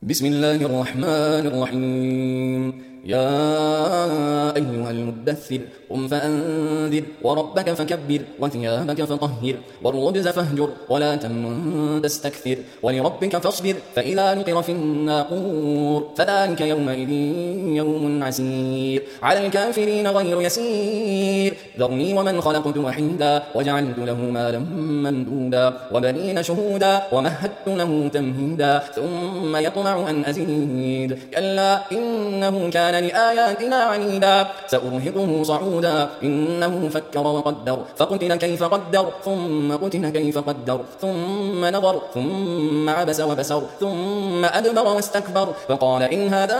بسم الله الرحمن الرحيم. يا أيها المدثر قم فأنذر وربك فكبر وثيابك فطهر والرجز فاهجر ولا تمنن تستكثر ولربك فاصبر فإذا نقر في الناقور فذلك يومئذ يوم عسير على الكافرين غير يسير. ذرني ومن خلقت وحيدا وجعلت له مالا ممدودا وبنين شهودا ومهدت له تمهيدا ثم يطمع أن أزيد كلا إنه كان لآياتنا عنيدا سأرهقه صعودا إنه فكر وقدر فقتل كيف قدر ثم قتل كيف قدر ثم نظر ثم عبس وبسر ثم أدبر واستكبر فقال إن هذا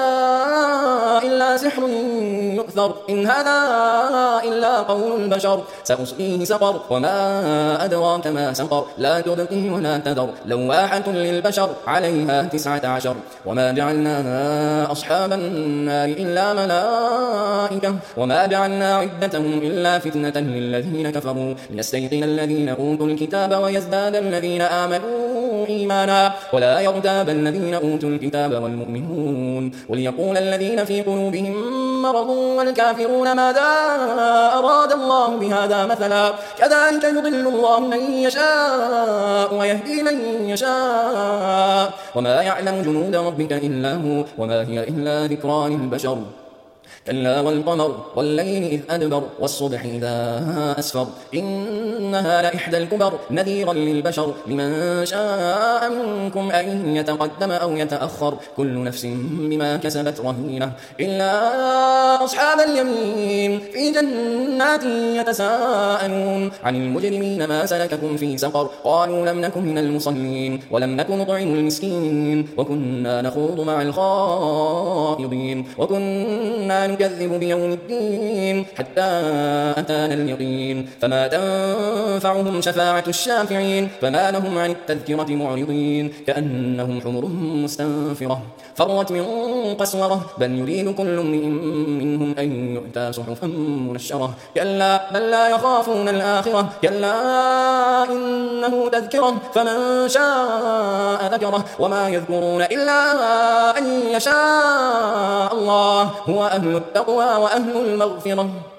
إلا سحر يؤثر إن هذا إلا قول البشر سأصليه سقر وما أدراك ما سقر لا تبقي ولا تذر لواحة للبشر عليها 19 وما جعلنا أصحاب النار إلا ملائكة وما جعلنا عدتهم إلا فتنة للذين كفروا ليستيقن الذين أوتوا الكتاب ويزداد الذين آمنوا إيمانا ولا يرتاب الذين أوتوا الكتاب والمؤمنون وليقول الذين في قلوبهم مرض والكافرون ماذا أراد الله بهذا مثلا كذلك يضل الله من يشاء ويهدي من يشاء وما يعلم جنود ربك إلا هو وما هي إلا ذكرى للبشر. كلا والقمر والليل إذ أدبر والصبح إذا أسفر إنها لإحدى الكبر نذيرا للبشر لمن شاء منكم أن يتقدم أو يتأخر كل نفس بما كسبت رهينة إلا أصحاب اليمين في جنات يتساءلون عن المجرمين ما سلككم في سقر قالوا لم نكن من المصلين ولم نكن نطعم المسكين وكنا نخوض مع الخائضين وكنا نكذب بيوم الدين حتى أتانا اليقين فما تنفعهم شفاعة الشافعين فما لهم عن التذكرة معرضين كأنهم حمر مستنفرة فرت من قسورة بل يريد كل امرئ منهم أن يؤتى صحفا منشرة كلا بل لا يخافون الآخرة كلا إنه تذكرة فمن شاء ذكره وما يذكرون إلا أن يشاء الله هو أهل التقوى وأهل المغفرة.